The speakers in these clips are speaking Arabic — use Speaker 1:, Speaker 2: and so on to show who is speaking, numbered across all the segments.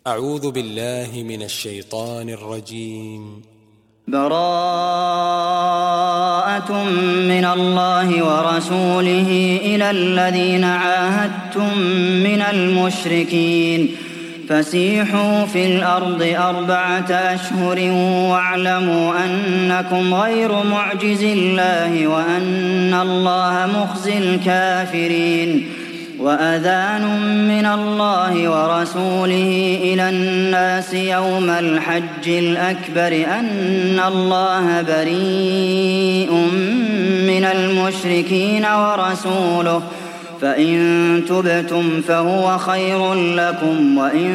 Speaker 1: أعوذ بالله من الشيطان الرجيم.
Speaker 2: براءة من الله ورسوله إلى الذين عاهدتم من المشركين فسيحوا في الأرض 4 أشهر واعلموا أنكم غير معجز الله وأن الله مخزي الكافرين. وأذان من الله ورسوله إلى الناس يوم الحج الأكبر أن الله بريء من المشركين ورسوله فإن تبتم فهو خير لكم وإن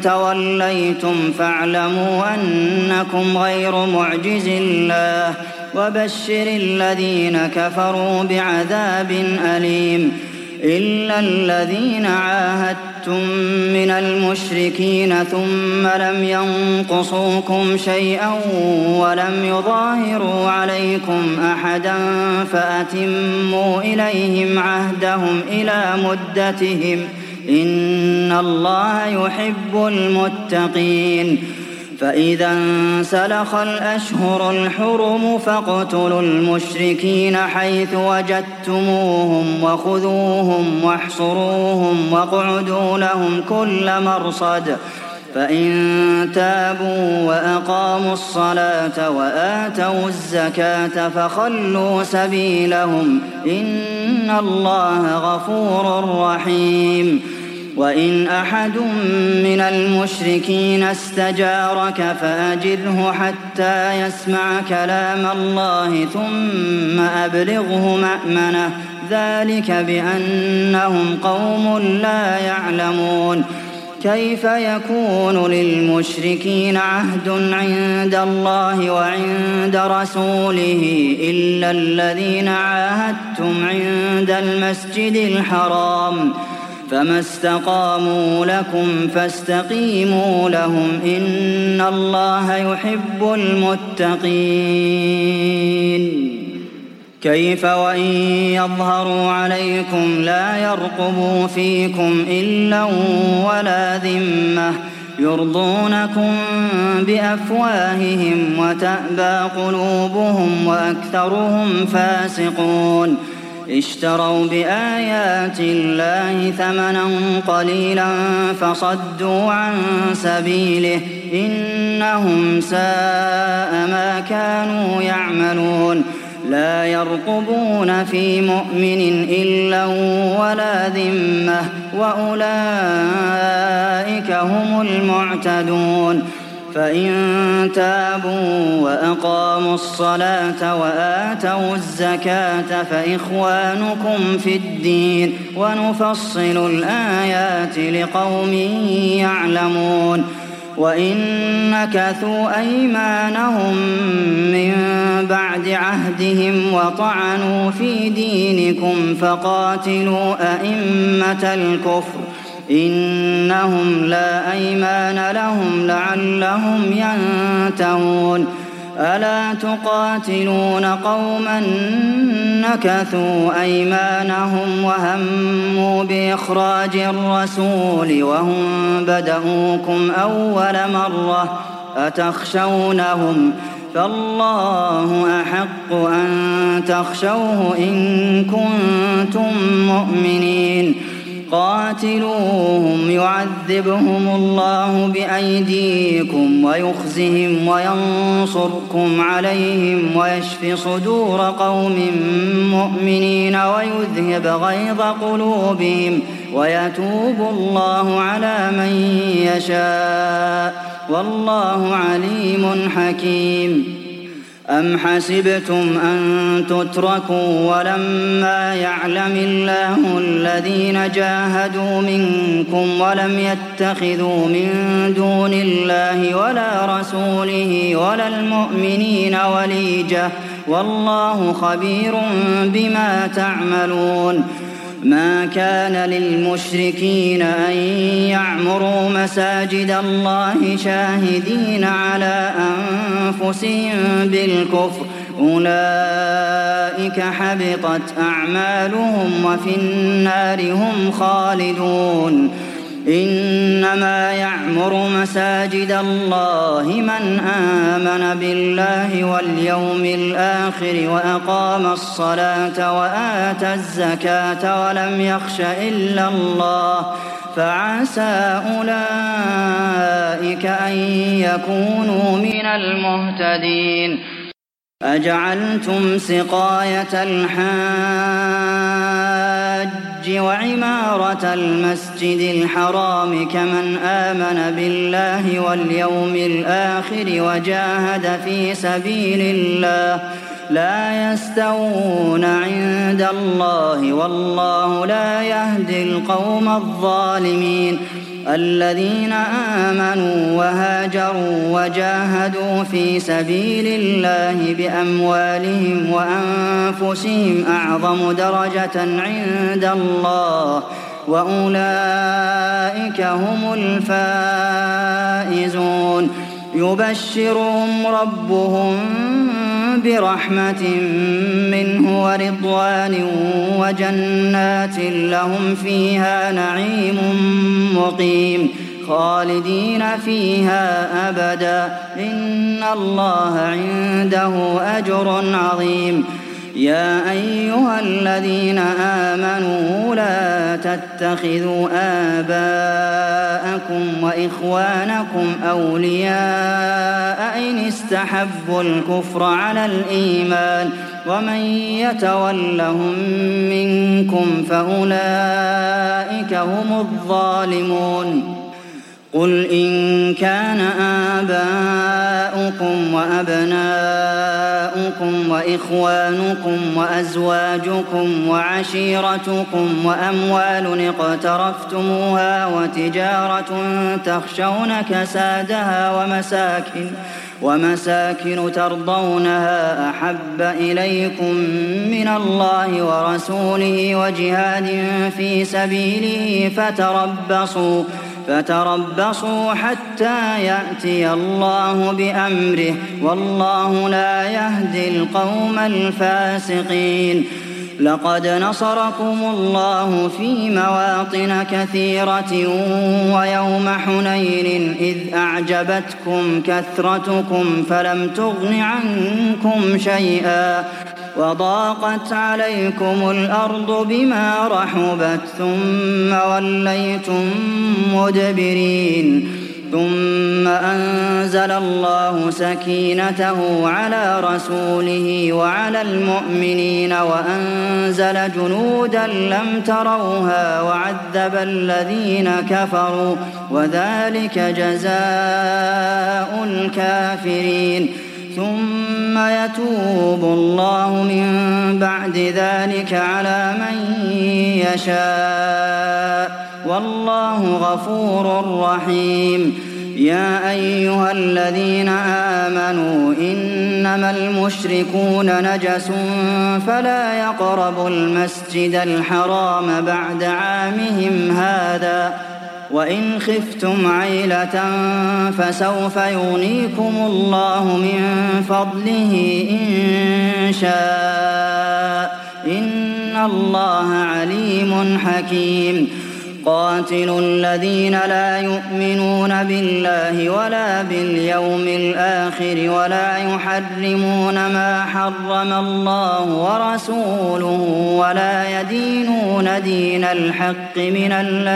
Speaker 2: توليتم فاعلموا أنكم غير معجز الله وبشر الذين كفروا بعذاب أليم. إلا الذين عاهدتم من المشركين ثم لم ينقصوكم شيئا ولم يظاهروا عليكم أحدا فأتموا إليهم عهدهم إلى مدتهم إن الله يحب المتقين. فإذا انسلخ الأشهر الحرم فاقتلوا المشركين حيث وجدتموهم وخذوهم واحصروهم واقعدوا لهم كل مرصد فإن تابوا وأقاموا الصلاة وآتوا الزكاة فخلوا سبيلهم إن الله غفور رحيم. وإن أحد من المشركين استجارك فأجره حتى يسمع كلام الله ثم أبلغه مأمنه ذلك بأنهم قوم لا يعلمون. كيف يكون للمشركين عهد عند الله وعند رسوله إلا الذين عاهدتم عند المسجد الحرام فما استقاموا لكم فاستقيموا لهم إن الله يحب المتقين. كيف وإن يظهروا عليكم لا يرقبوا فيكم إلا ولا ذمة يرضونكم بأفواههم وتأبى قلوبهم وأكثرهم فاسقون. اشتروا بآيات الله ثمنا قليلا فصدوا عن سبيله إنهم ساء ما كانوا يعملون. لا يرقبون في مؤمن إلا ولا ذمة وأولئك هم المعتدون. فإن تابوا وأقاموا الصلاة وآتوا الزكاة فإخوانكم في الدين ونفصل الآيات لقوم يعلمون. وإن نكثوا أيمانهم من بعد عهدهم وطعنوا في دينكم فقاتلوا أئمة الكفر إنهم لا أيمان لهم لعلهم ينتهون. ألا تقاتلون قوما نكثوا أيمانهم وهموا بإخراج الرسول وهم بدؤوكم أول مرة أتخشونهم فالله أحق أن تخشوه إن كنتم مؤمنين. قاتلوهم يعذبهم الله بأيديكم ويخزهم وينصركم عليهم ويشف صدور قوم مؤمنين ويذهب غيظ قلوبهم ويتوب الله على من يشاء والله عليم حكيم. أم حسبتم أن تتركوا ولما يعلم الله الذين جاهدوا منكم ولم يتخذوا من دون الله ولا رسوله ولا المؤمنين وليجة والله خبير بما تعملون. ما كان للمشركين أن يعمروا مساجد الله شاهدين على أنفسهم بالكفر أولئك حبطت أعمالهم وفي النار هم خالدون. إنما يعمر مساجد الله من آمن بالله واليوم الآخر وأقام الصلاة وآتى الزكاة ولم يخش إلا الله فعسى أولئك أن يكونوا من المهتدين. أجعلتم سقاية الحاج وعمارة المسجد الحرام كمن آمن بالله واليوم الآخر وجاهد في سبيل الله لا يستوون عند الله والله لا يهدي القوم الظالمين. الذين آمنوا وهاجروا وجاهدوا في سبيل الله بأموالهم وأنفسهم أعظم درجة عند الله وأولئك هم الفائزون. يبشرهم ربهم برحمة منه ورضوان وجنات لهم فيها نعيم مقيم خالدين فيها أبدا إن الله عنده أجر عظيم. يا أيها الذين آمنوا لا تتخذوا آباءكم وإخوانكم أولياء إن استحبوا الكفر على الإيمان ومن يتولهم منكم فأولئك هم الظالمون. قل إن كان آباؤكم وأبناؤكم وإخوانكم وأزواجكم وعشيرتكم وأموال اقترفتموها وتجارة تخشون كسادها ومساكن ترضونها أحب إليكم من الله ورسوله وجهاد في سبيله فتربصوا حتى يأتي الله بأمره والله لا يهدي القوم الفاسقين. لقد نصركم الله في مواطن كثيرة ويوم حنين إذ أعجبتكم كثرتكم فلم تغن عنكم شيئا وضاقت عليكم الأرض بما رحبت ثم وليتم مدبرين. ثم أنزل الله سكينته على رسوله وعلى المؤمنين وأنزل جنودا لم تروها وعذب الذين كفروا وذلك جزاء الكافرين. ثم يتوب الله من بعد ذلك على من يشاء والله غفور رحيم. يا أيها الذين آمنوا إنما المشركون نجس فلا يقربوا المسجد الحرام بعد عامهم هذا وإن خفتم عيلة فسوف يغنيكم الله من فضله إن شاء إن الله عليم حكيم. قاتلوا الذين لا يؤمنون بالله ولا باليوم الآخر ولا يحرمون ما حرم الله ورسوله ولا يدينون دين الحق من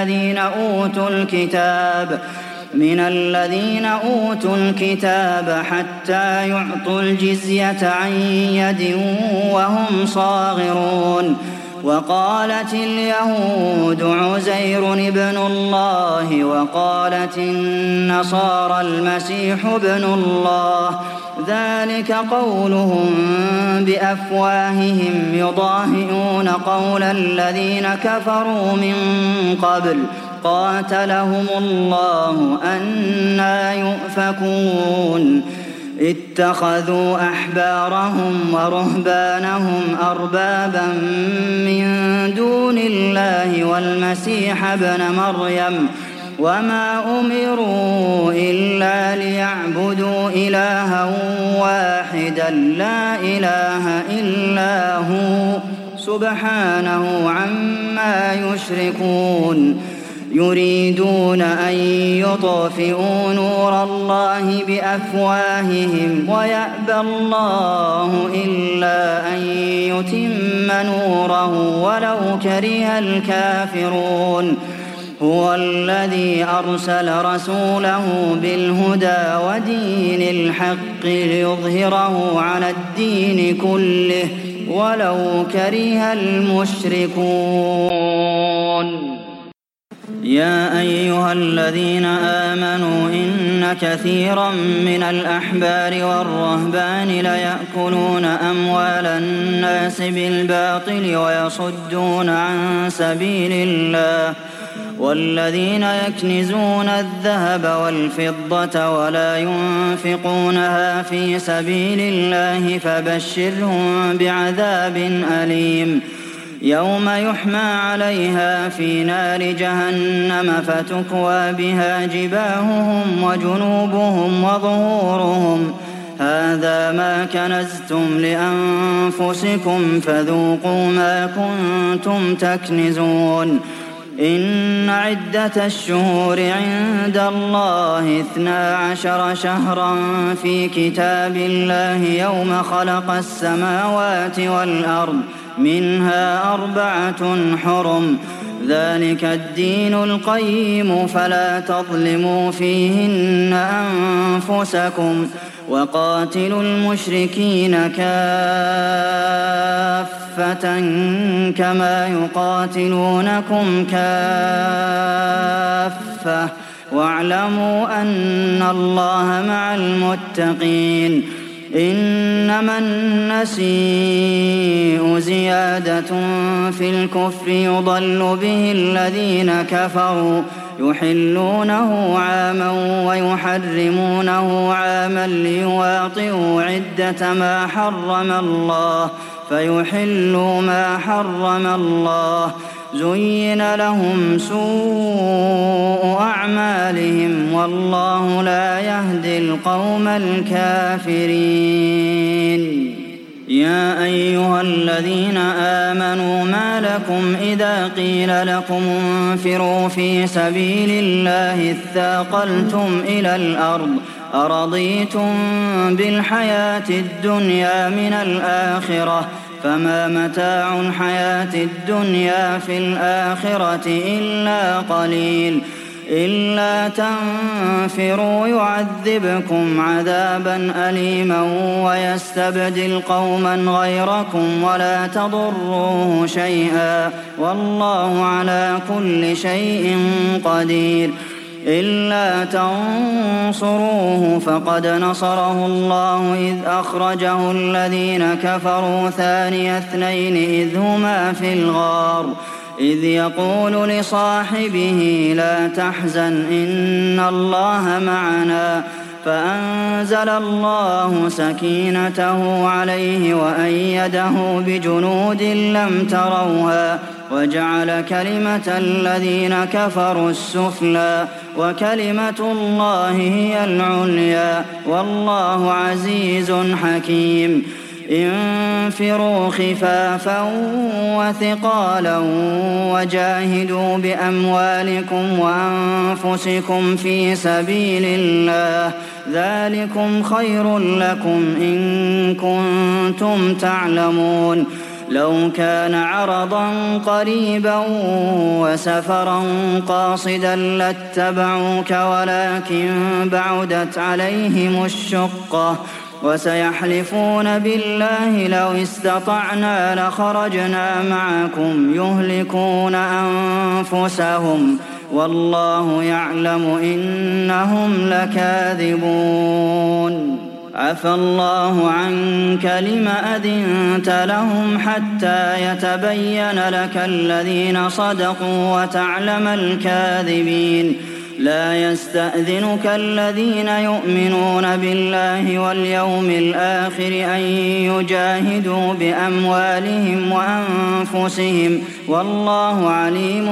Speaker 2: الذين أوتوا الكتاب حتى يعطوا الجزية عن يد وهم صاغرون. وقالت اليهود عزير ابن الله وقالت النصارى المسيح ابن الله ذلك قولهم بأفواههم يضاهئون قول الذين كفروا من قبل قاتلهم الله أنى يؤفكون. اتخذوا أحبارهم ورهبانهم أربابا من دون الله والمسيح ابن مريم وما أمروا إلا ليعبدوا إلها واحدا لا إله إلا هو سبحانه عما يشركون. يريدون أن يطفئوا نور الله بأفواههم ويأبى الله إلا أن يتم نوره ولو كره الكافرون هو الذي أرسل رسوله بالهدى ودين الحق ليظهره على الدين كله ولو كره المشركون يا أيها الذين آمنوا إن كثيرا من الأحبار والرهبان ليأكلون أموال الناس بالباطل ويصدون عن سبيل الله والذين يكنزون الذهب والفضة ولا ينفقونها في سبيل الله فبشرهم بعذاب أليم يوم يحمى عليها في نار جهنم فتكوى بها جباههم وجنوبهم وظهورهم هذا ما كنزتم لأنفسكم فذوقوا ما كنتم تكنزون إن عدة الشهور عند الله 12 شهرا في كتاب الله يوم خلق السماوات والأرض منها 4 حرم ذلك الدين القيم فلا تظلموا فيهن أنفسكم وقاتلوا المشركين كافة كما يقاتلونكم كافة واعلموا أن الله مع المتقين إنما النسيء زيادة في الكفر يضل به الذين كفروا يحلونه عاما ويحرمونه عاما ليواطئوا عدة ما حرم الله فيحلوا ما حرم الله زين لهم سوء أعمالهم والله لا يهدي القوم الكافرين يا أيها الذين آمنوا ما لكم إذا قيل لكم انفروا في سبيل الله اثاقلتم إلى الأرض أرضيتم بالحياة الدنيا من الآخرة فما متاع الحياة الدنيا في الآخرة إلا قليل إلا تنفروا يعذبكم عذابا أليما ويستبدل قوما غيركم ولا تضروه شيئا والله على كل شيء قدير إلا تنصروه فقد نصره الله إذ أخرجه الذين كفروا ثاني اثنين إذ هما في الغار إذ يقول لصاحبه لا تحزن إن الله معنا فأنزل الله سكينته عليه وأيده بجنود لم تروها وجعل كلمة الذين كفروا السفلى وكلمة الله هي العليا والله عزيز حكيم انفروا خفافا وثقالا وجاهدوا بأموالكم وأنفسكم في سبيل الله ذلكم خير لكم إن كنتم تعلمون لو كان عرضا قريبا وسفرا قاصدا لاتبعوك ولكن بعدت عليهم الشقة وسيحلفون بالله لو استطعنا لخرجنا معكم يهلكون أنفسهم والله يعلم إنهم لكاذبون عفى الله عنك لم أذنت لهم حتى يتبين لك الذين صدقوا وتعلم الكاذبين لا يستأذنك الذين يؤمنون بالله واليوم الآخر أن يجاهدوا بأموالهم وأنفسهم والله عليم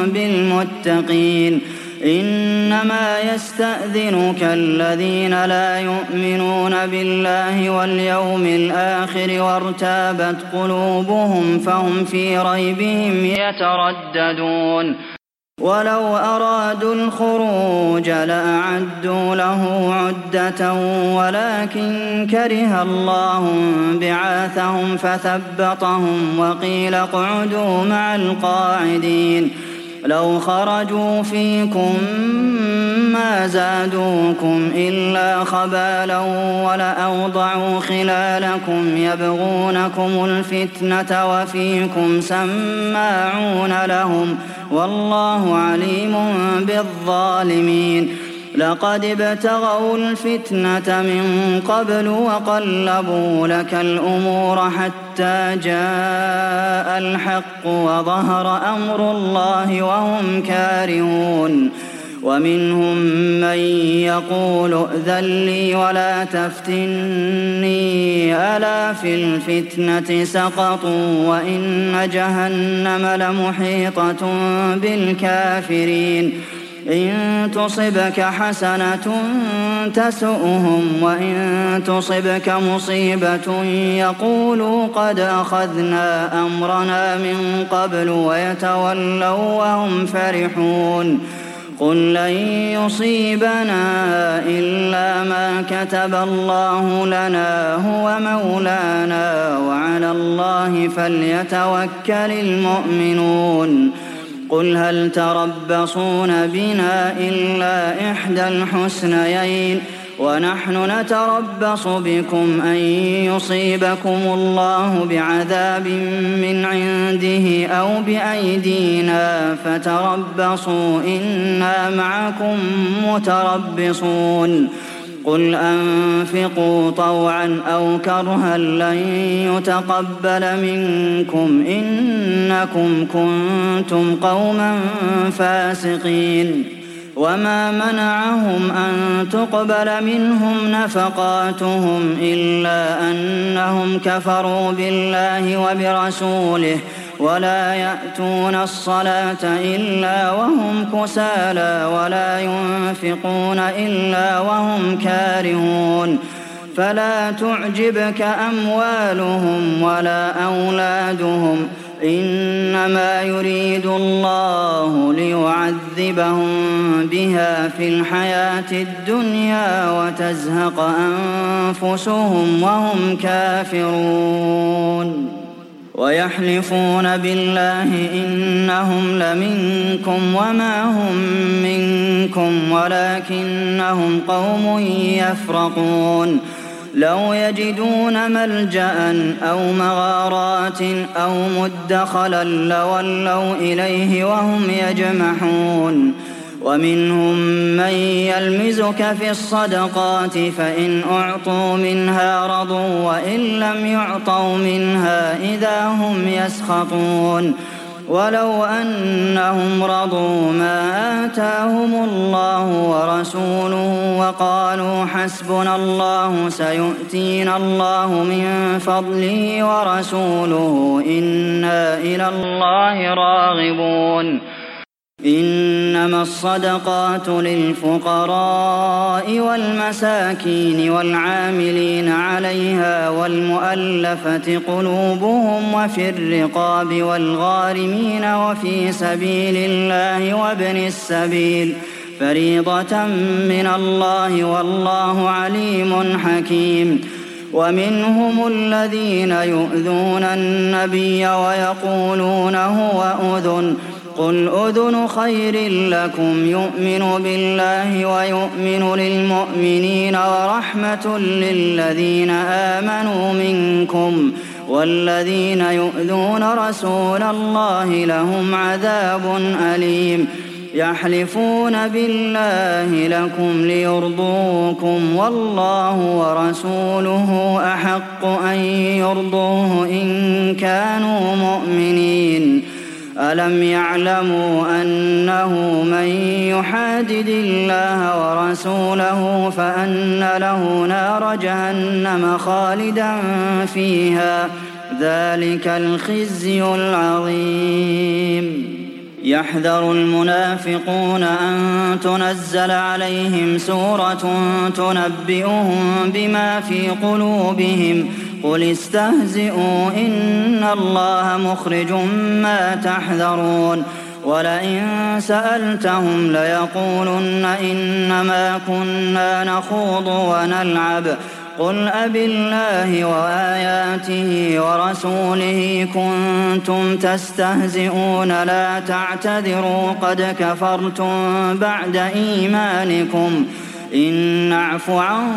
Speaker 2: بالمتقين إنما يستأذنك الذين لا يؤمنون بالله واليوم الآخر وارتابت قلوبهم فهم في ريبهم يترددون ولو أرادوا الخروج لأعدوا له عدة ولكن كره الله بعاثهم فثبطهم وقيل اقعدوا مع القاعدين لو خرجوا فيكم ما زادوكم إلا خبالا ولأوضعوا خلالكم يبغونكم الفتنة وفيكم سماعون لهم والله عليم بالظالمين لقد ابتغوا الفتنة من قبل وقلبوا لك الأمور حتى جاء الحق وظهر أمر الله وهم كارهون ومنهم من يقول ائذن لي ولا تفتني ألا في الفتنة سقطوا وإن جهنم لمحيطة بالكافرين إن تصبك حسنة تسؤهم وإن تصبك مصيبة يقولوا قد أخذنا أمرنا من قبل ويتولوا وهم فرحون قل لن يصيبنا إلا ما كتب الله لنا هو مولانا وعلى الله فليتوكل المؤمنون قل هل تربصون بنا إلا إحدى الحسنيين ونحن نتربص بكم أن يصيبكم الله بعذاب من عنده أو بأيدينا فتربصوا إنا معكم متربصون قل أنفقوا طوعا أو كرها لن يتقبل منكم إنكم كنتم قوما فاسقين وما منعهم أن تقبل منهم نفقاتهم إلا أنهم كفروا بالله وبرسوله ولا يأتون الصلاة إلا وهم كسالى ولا ينفقون إلا وهم كارهون فلا تعجبك أموالهم ولا أولادهم إنما يريد الله ليعذبهم بها في الحياة الدنيا وتزهق أنفسهم وهم كافرون ويحلفون بالله إنهم لمنكم وما هم منكم ولكنهم قوم يفرقون لو يجدون ملجأ أو مغارات أو مدخلا لولوا إليه وهم يجمحون ومنهم من يلمزك في الصدقات فإن أعطوا منها رضوا وإن لم يعطوا منها إذا هم يسخطون ولو أنهم رضوا ما آتاهم الله ورسوله وقالوا حسبنا الله سيؤتينا الله من فضله ورسوله إنا إلى الله راغبون إنما الصدقات للفقراء والمساكين والعاملين عليها والمؤلفة قلوبهم وفي الرقاب والغارمين وفي سبيل الله وابن السبيل فريضة من الله والله عليم حكيم ومنهم الذين يؤذون النبي ويقولون هو أذن قل أذن خير لكم يؤمن بالله ويؤمن للمؤمنين ورحمة للذين آمنوا منكم والذين يؤذون رسول الله لهم عذاب أليم يحلفون بالله لكم ليرضوكم والله ورسوله أحق أن يرضوه إن كانوا مؤمنين ألم يعلموا أنه من يحادد الله ورسوله فأن له نار جهنم خالدا فيها ذلك الخزي العظيم يحذر المنافقون أن تنزل عليهم سورة تنبئهم بما في قلوبهم قل استهزئوا إن الله مخرج ما تحذرون ولئن سألتهم ليقولن إنما كنا نخوض ونلعب قل أبالله وآياته ورسوله كنتم تستهزئون لا تعتذروا قد كفرتم بعد إيمانكم إن نعف عن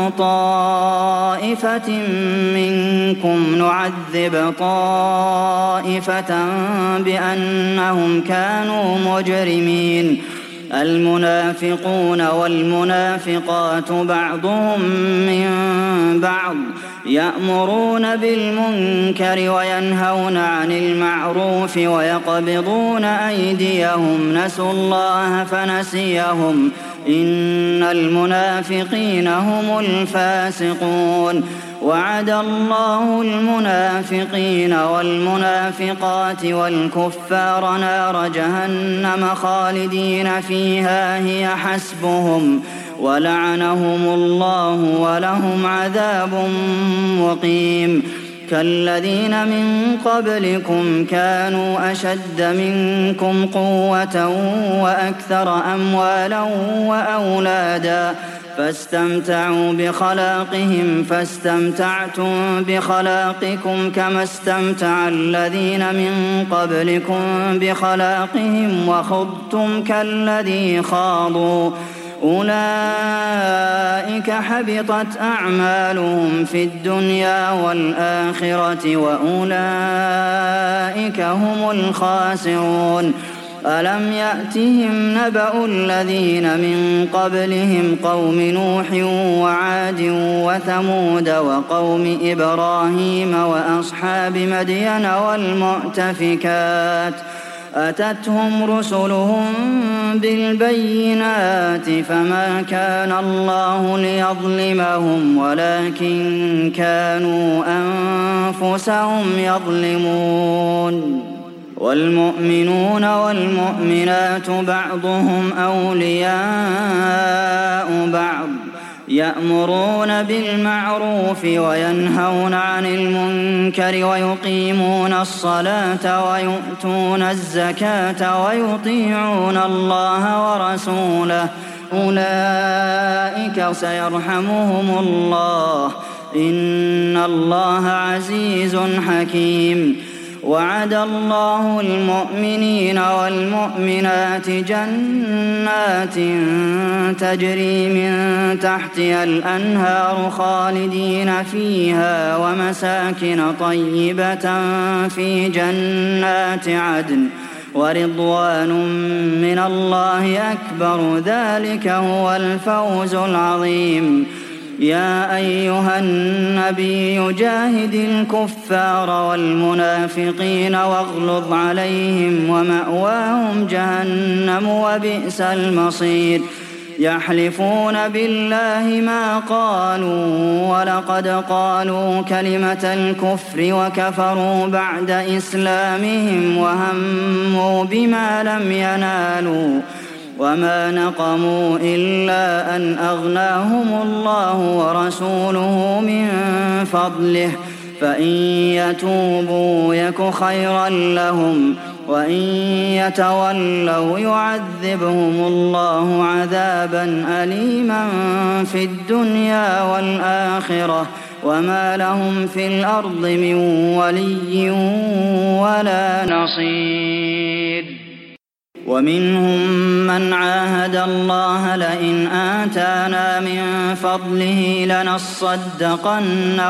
Speaker 2: طائفة منكم نعذب طائفة بأنهم كانوا مجرمين المنافقون والمنافقات بعضهم من بعض يأمرون بالمنكر وينهون عن المعروف ويقبضون أيديهم نسوا الله فنسيهم إن المنافقين هم الفاسقون وعد الله المنافقين والمنافقات والكفار نار جهنم خالدين فيها هي حسبهم ولعنهم الله ولهم عذاب مقيم كالذين من قبلكم كانوا أشد منكم قوة وأكثر أموالا وأولادا فاستمتعوا بخلاقهم فاستمتعتم بخلاقكم كما استمتع الذين من قبلكم بخلاقهم وخضتم كالذي خاضوا أولئك حبطت أعمالهم في الدنيا والآخرة وأولئك هم الخاسرون ألم يأتهم نبأ الذين من قبلهم قوم نوح وعاد وثمود وقوم إبراهيم وأصحاب مدين والمؤتفكات أتتهم رسلهم بالبينات فما كان الله ليظلمهم ولكن كانوا أنفسهم يظلمون والمؤمنون والمؤمنات بعضهم أولياء بعض يأمرون بالمعروف وينهون عن المنكر ويقيمون الصلاة ويؤتون الزكاة ويطيعون الله ورسوله أولئك سيرحمهم الله إن الله عزيز حكيم وعد الله المؤمنين والمؤمنات جنات تجري من تحتها الأنهار خالدين فيها ومساكن طيبة في جنات عدن ورضوان من الله أكبر ذلك هو الفوز العظيم يا أيها النبي جاهد الكفار والمنافقين واغلظ عليهم ومأواهم جهنم وبئس المصير يحلفون بالله ما قالوا ولقد قالوا كلمة الكفر وكفروا بعد إسلامهم وهموا بما لم ينالوا وما نقموا إلا أن أغناهم الله ورسوله من فضله فإن يتوبوا يك خيرا لهم وإن يتولوا يعذبهم الله عذابا أليما في الدنيا والآخرة وما لهم في الأرض من ولي ولا نصير ومنهم من عاهد الله لئن آتانا من فضله لنصدقن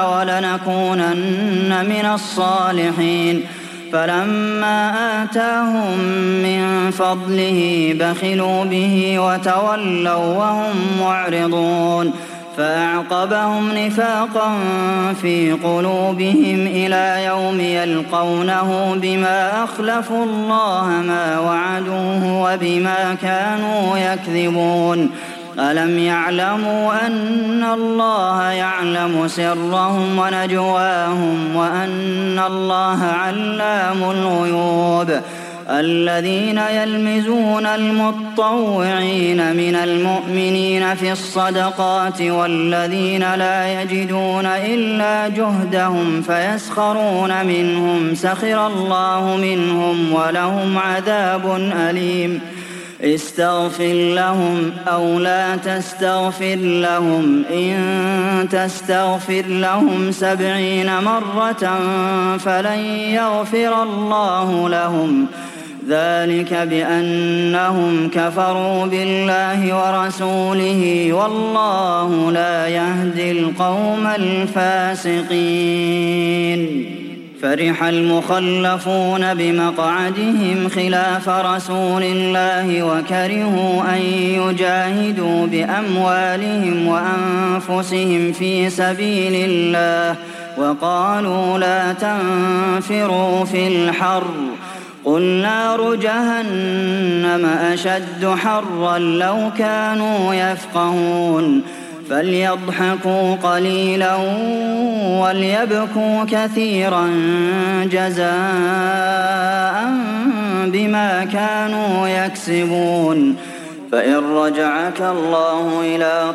Speaker 2: ولنكونن من الصالحين فلما آتاهم من فضله بخلوا به وتولوا وهم معرضون فأعقبهم نفاقا في قلوبهم إلى يوم يلقونه بما أخلفوا الله ما وعدوه وبما كانوا يكذبون ألم يعلموا أن الله يعلم سرهم ونجواهم وأن الله علام الغيوب الذين يلمزون المطوعين من المؤمنين في الصدقات والذين لا يجدون إلا جهدهم فيسخرون منهم سخر الله منهم ولهم عذاب أليم استغفر لهم أو لا تستغفر لهم إن تستغفر لهم 70 مرة فلن يغفر الله لهم ذلك بأنهم كفروا بالله ورسوله والله لا يهدي القوم الفاسقين فرح المخلفون بمقعدهم خلاف رسول الله وكرهوا أن يجاهدوا بأموالهم وأنفسهم في سبيل الله وقالوا لا تنفروا في الحر قل نار جهنم أشد حرا لو كانوا يفقهون فليضحكوا قليلا وليبكوا كثيرا جزاء بما كانوا يكسبون فإن رجعك الله إلى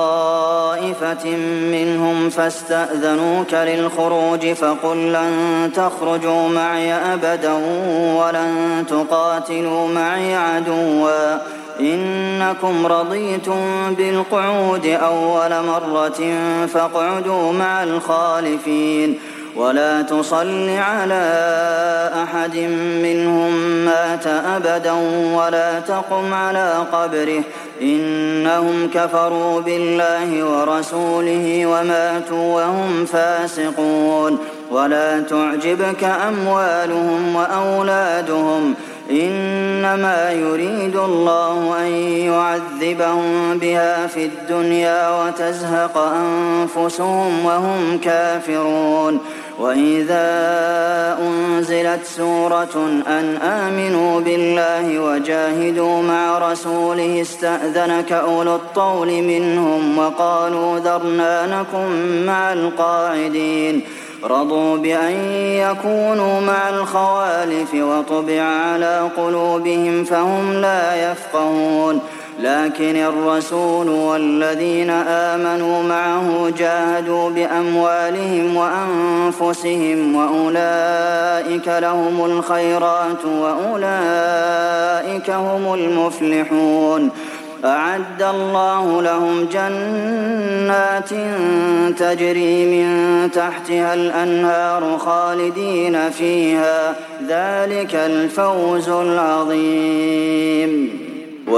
Speaker 2: طائفة منهم فاستأذنوك للخروج فقل لن تخرجوا معي أبدا ولن تقاتلوا معي عدوا إنكم رضيتم بالقعود أول مرة فاقعدوا مع الخالفين ولا تصل على أحد منهم مات أبدا ولا تقم على قبره إنهم كفروا بالله ورسوله وماتوا وهم فاسقون ولا تعجبك أموالهم وأولادهم إنما يريد الله أن يعذبهم بها في الدنيا وتزهق أنفسهم وهم كافرون وإذا أنزلت سورة أن آمنوا بالله وجاهدوا مع رسوله استأذنك أولو الطول منهم وقالوا ذرنا نكن مع القاعدين رضوا بأن يكونوا مع الخوالف وطبع على قلوبهم فهم لا يفقهون لكن الرسول والذين آمنوا معه جاهدوا بأموالهم وأنفسهم وأولئك لهم الخيرات وأولئك هم المفلحون أعد الله لهم جنات تجري من تحتها الأنهار خالدين فيها ذلك الفوز العظيم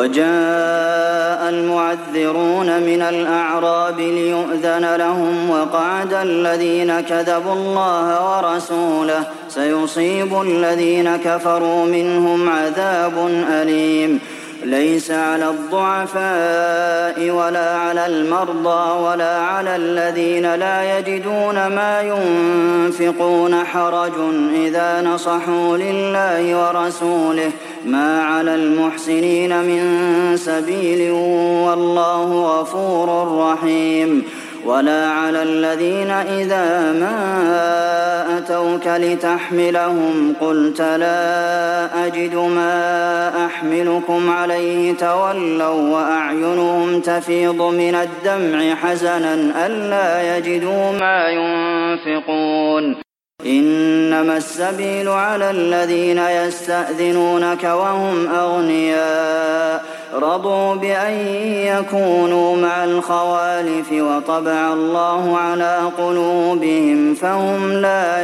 Speaker 2: وجاء المعذرون من الأعراب ليؤذن لهم وقعد الذين كذبوا الله ورسوله سيصيب الذين كفروا منهم عذاب أليم ليس على الضعفاء ولا على المرضى ولا على الذين لا يجدون ما ينفقون حرج إذا نصحوا لله ورسوله ما على المحسنين من سبيل والله غفور رحيم ولا على الذين إذا ما أتوك لتحملهم قلت لا أجد ما أحملكم عليه تولوا وأعينهم تفيض من الدمع حزنا ألا يجدوا ما ينفقون إنما السبيل على الذين يستأذنونك وهم أغنياء رضوا بأن يكونوا مع الخوالف وطبع الله على قلوبهم فهم لا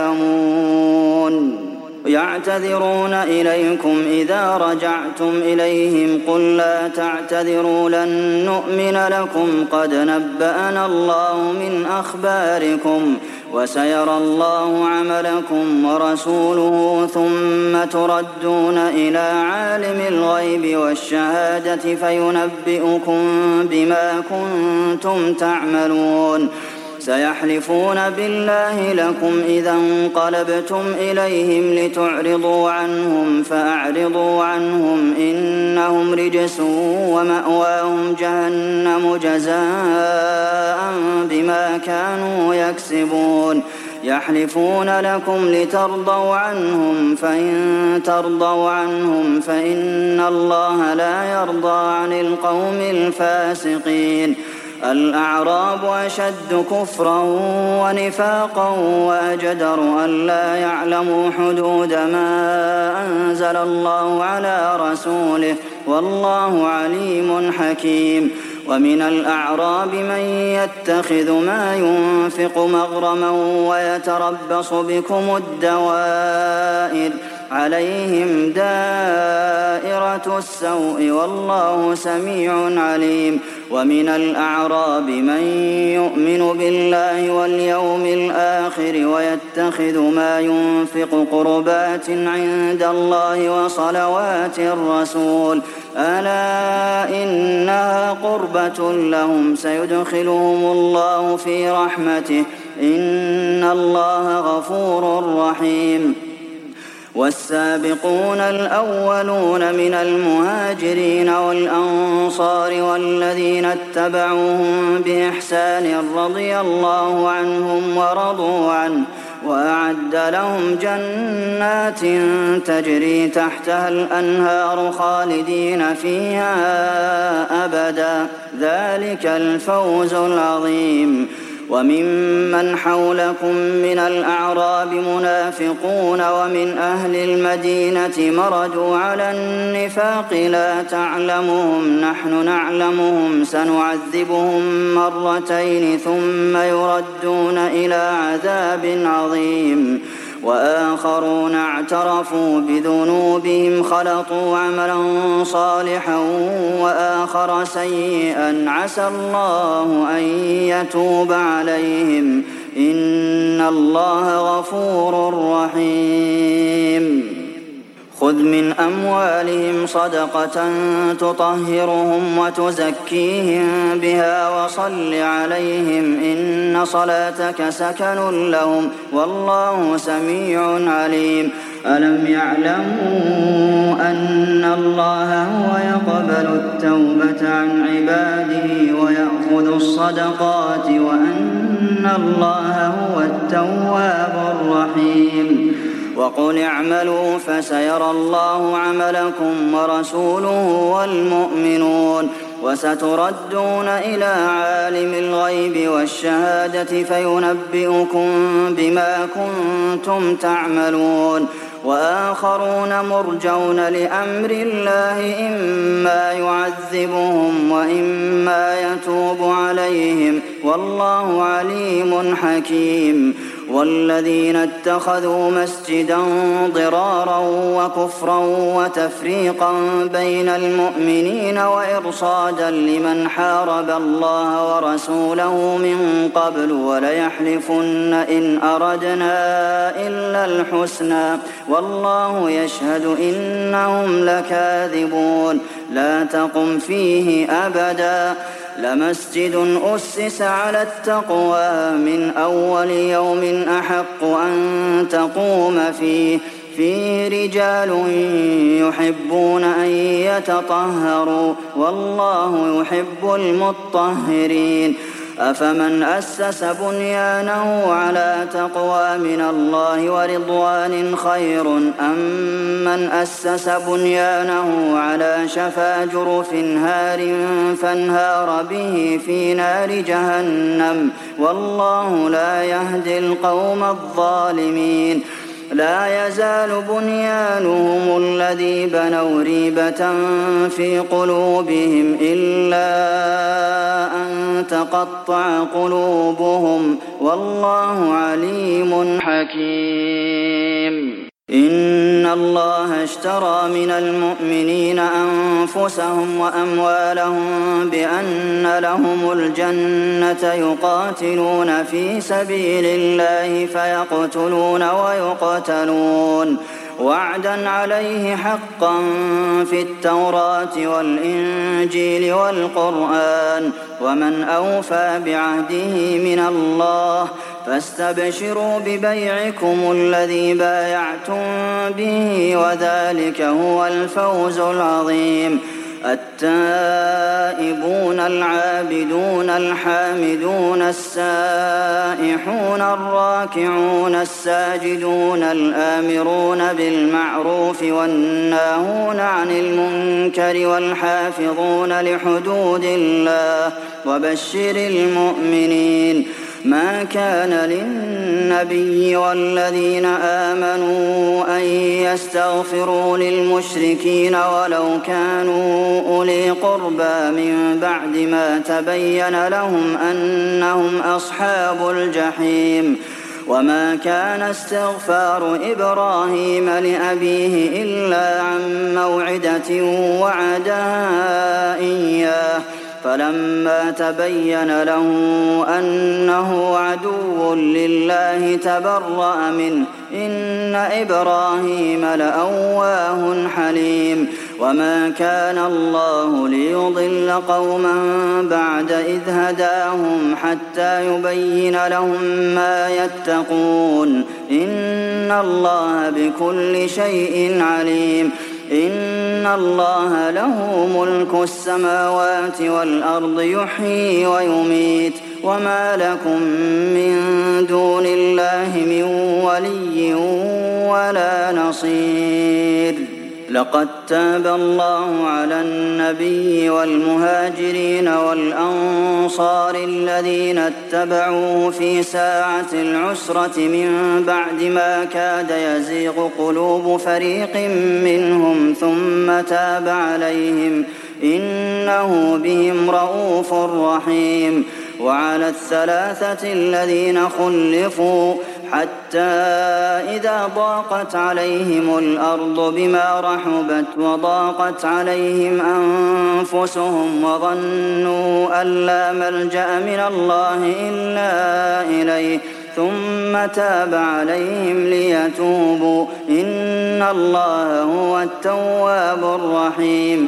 Speaker 2: يعلمون يعتذرون إليكم إذا رجعتم إليهم قل لا تعتذروا لن نؤمن لكم قد نبأنا الله من أخباركم وسيرى الله عملكم ورسوله ثم تردون إلى عالم الغيب والشهادة فينبئكم بما كنتم تعملون سيحلفون بالله لكم إذا انقلبتم إليهم لتعرضوا عنهم فأعرضوا عنهم إنهم رجس ومأواهم جهنم جزاء بما كانوا يكسبون يحلفون لكم لترضوا عنهم، فإن ترضوا عنهم فإن الله لا يرضى عن القوم الفاسقين. الأعراب أشد كفرا ونفاقا وأجدر ألا يعلموا حدود ما أنزل الله على رسوله، والله عليم حكيم. ومن الأعراب من يتخذ ما ينفق مغرما ويتربص بكم الدوائر، عليهم دائرة السوء والله سميع عليم. ومن الأعراب من يؤمن بالله واليوم الآخر ويتخذ ما ينفق قربات عند الله وصلوات الرسول، ألا إنها قربة لهم سيدخلهم الله في رحمته، إن الله غفور رحيم. والسابقون الأولون من المهاجرين والأنصار والذين اتبعوهم بإحسان رضي الله عنهم ورضوا عنه، وأعد لهم جنات تجري تحتها الأنهار خالدين فيها أبدا، ذلك الفوز العظيم. وممن حولكم من الأعراب منافقون ومن أهل المدينة مردوا على النفاق لا تعلمهم نحن نعلمهم سنعذبهم مرتين ثم يردون إلى عذاب عظيم. وآخرون اعترفوا بذنوبهم خلطوا عملا صالحا وآخر سيئا عسى الله أن يتوب عليهم، إن الله غفور رحيم. خذ من أموالهم صدقة تطهرهم وتزكيهم بها وصل عليهم، إن صلاتك سكن لهم، والله سميع عليم. ألم يعلموا أن الله هو يقبل التوبة عن عباده ويأخذ الصدقات وأن الله هو التواب الرحيم. وقل اعملوا فسيرى الله عملكم ورسوله والمؤمنون، وستردون إلى عالم الغيب والشهادة فينبئكم بما كنتم تعملون. وآخرون مرجون لأمر الله إما يعذبهم وإما يتوب عليهم، والله عليم حكيم. والذين اتخذوا مسجدا ضرارا وكفرا وتفريقا بين المؤمنين وإرصادا لمن حارب الله ورسوله من قبل وليحلفن إن أردنا إلا الحسنى والله يشهد إنهم لكاذبون. لا تقم فيه أبدا، لمسجد أسس على التقوى من أول يوم أحق أن تقوم فيه رجال يحبون أن يتطهروا والله يحب المطهرين. أفمن أسس بنيانه على تقوى من الله ورضوان خير أم من أسس بنيانه على شفا جرف هار فانهار به في نار جهنم، والله لا يهدي القوم الظالمين. لا يزال بنيانهم الذي بنوا ريبة في قلوبهم إلا أن تقطع قلوبهم، والله عليم حكيم. إن الله اشترى من المؤمنين أنفسهم وأموالهم بأن لهم الجنة يقاتلون في سبيل الله فيقتلون ويقتلون وعدا عليه حقا في التوراة والإنجيل والقرآن، ومن أوفى بعهده من الله فاستبشروا ببيعكم الذي بايعتم به وذلك هو الفوز العظيم. التائبون العابدون الحامدون السائحون الراكعون الساجدون الآمرون بالمعروف والناهون عن المنكر والحافظون لحدود الله وبشر المؤمنين ما كان للنبي والذين آمنوا أن يستغفروا للمشركين ولو كانوا أولي قربى من بعد ما تبين لهم أنهم أصحاب الجحيم وما كان استغفار إبراهيم لأبيه إلا عن موعدة وعدها إياه فلما تبين له أنه عدو لله تبرأ منه إن إبراهيم لأواه حليم وما كان الله ليضل قوما بعد إذ هداهم حتى يبين لهم ما يتقون إن الله بكل شيء عليم إن الله له ملك السماوات والأرض يحيي ويميت وما لكم من دون الله من ولي ولا نصير لقد تاب الله على النبي والمهاجرين والأنصار الذين اتبعوه في ساعة العسرة من بعد ما كاد يزيغ قلوب فريق منهم ثم تاب عليهم إنه بهم رءوف رحيم وعلى الثلاثة الذين خلفوا حتى إذا ضاقت عليهم الأرض بما رحبت وضاقت عليهم أنفسهم وظنوا أن لا ملجأ من الله إلا إليه ثم تاب عليهم ليتوبوا إن الله هو التواب الرحيم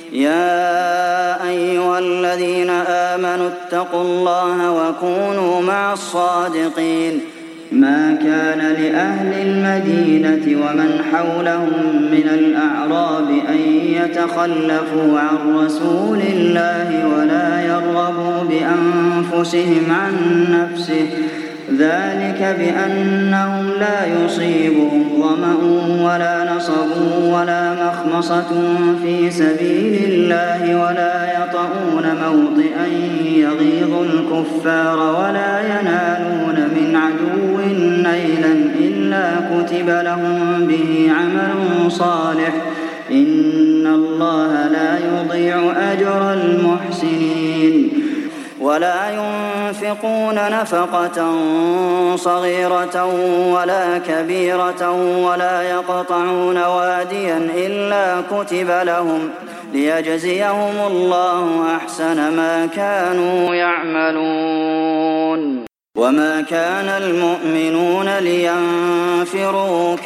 Speaker 2: يا أيها الذين آمنوا اتقوا الله وكونوا مع الصادقين ما كان لأهل المدينة ومن حولهم من الأعراب أن يتخلفوا عن رسول الله ولا يرغبوا بأنفسهم عن نفسه ذلك بأنهم لا يصيبهم ظمأ ولا نصب ولا مخمصة في سبيل الله ولا يطؤون موطئا يغيظ الكفار ولا ينالون من عدو نيلا إلا كتب لهم به عمل صالح إن الله لا يضيع أجر المحسنين ولا ينفقون نفقة صغيرة ولا كبيرة ولا يقطعون واديا إلا كتب لهم ليجزيهم الله أحسن ما كانوا يعملون وما كان المؤمنون لينفروا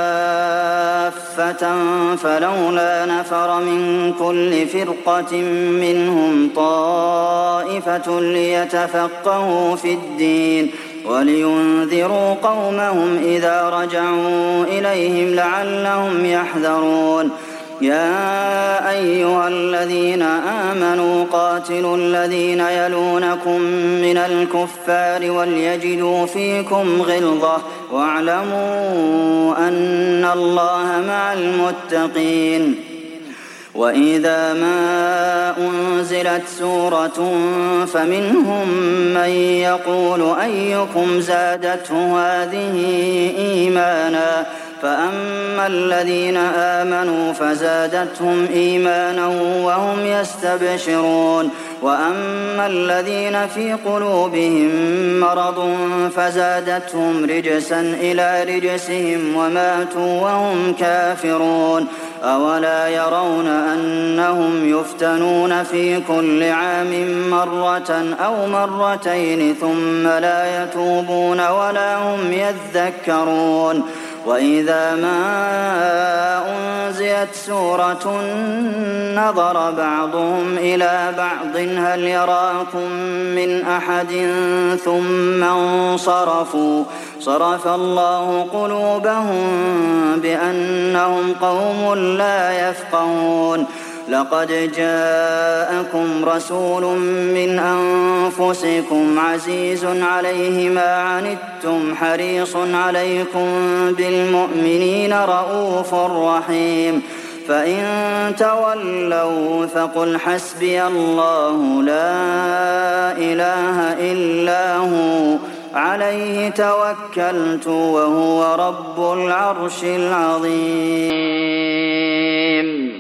Speaker 2: كافة فلولا نفر من كل فرقة منهم طائفة ليتفقهوا في الدين ولينذروا قومهم إذا رجعوا إليهم لعلهم يحذرون يا أيها الذين آمنوا قاتلوا الذين يلونكم من الكفار وليجدوا فيكم غلظة واعلموا أن الله مع المتقين وإذا ما أنزلت سورة فمنهم من يقول أيكم زادته هذه إيمانا فأما الذين آمنوا فزادتهم إيمانا وهم يستبشرون وأما الذين في قلوبهم مرض فزادتهم رجسا إلى رجسهم وماتوا وهم كافرون أولا يرون أنهم يفتنون في كل عام مرة أو مرتين ثم لا يتوبون ولا هم يذكرون وإذا ما أنزلت سورة نظر بعضهم إلى بعض هل يراكم من أحد ثم انصرفوا صرف الله قلوبهم بأنهم قوم لا يفقهون لقد جاءكم رسول من أنفسكم عزيز عليه ما عنتم حريص عليكم بالمؤمنين رءوف رحيم فإن تولوا فقل حسبي الله لا إله إلا هو عليه توكلت وهو رب العرش العظيم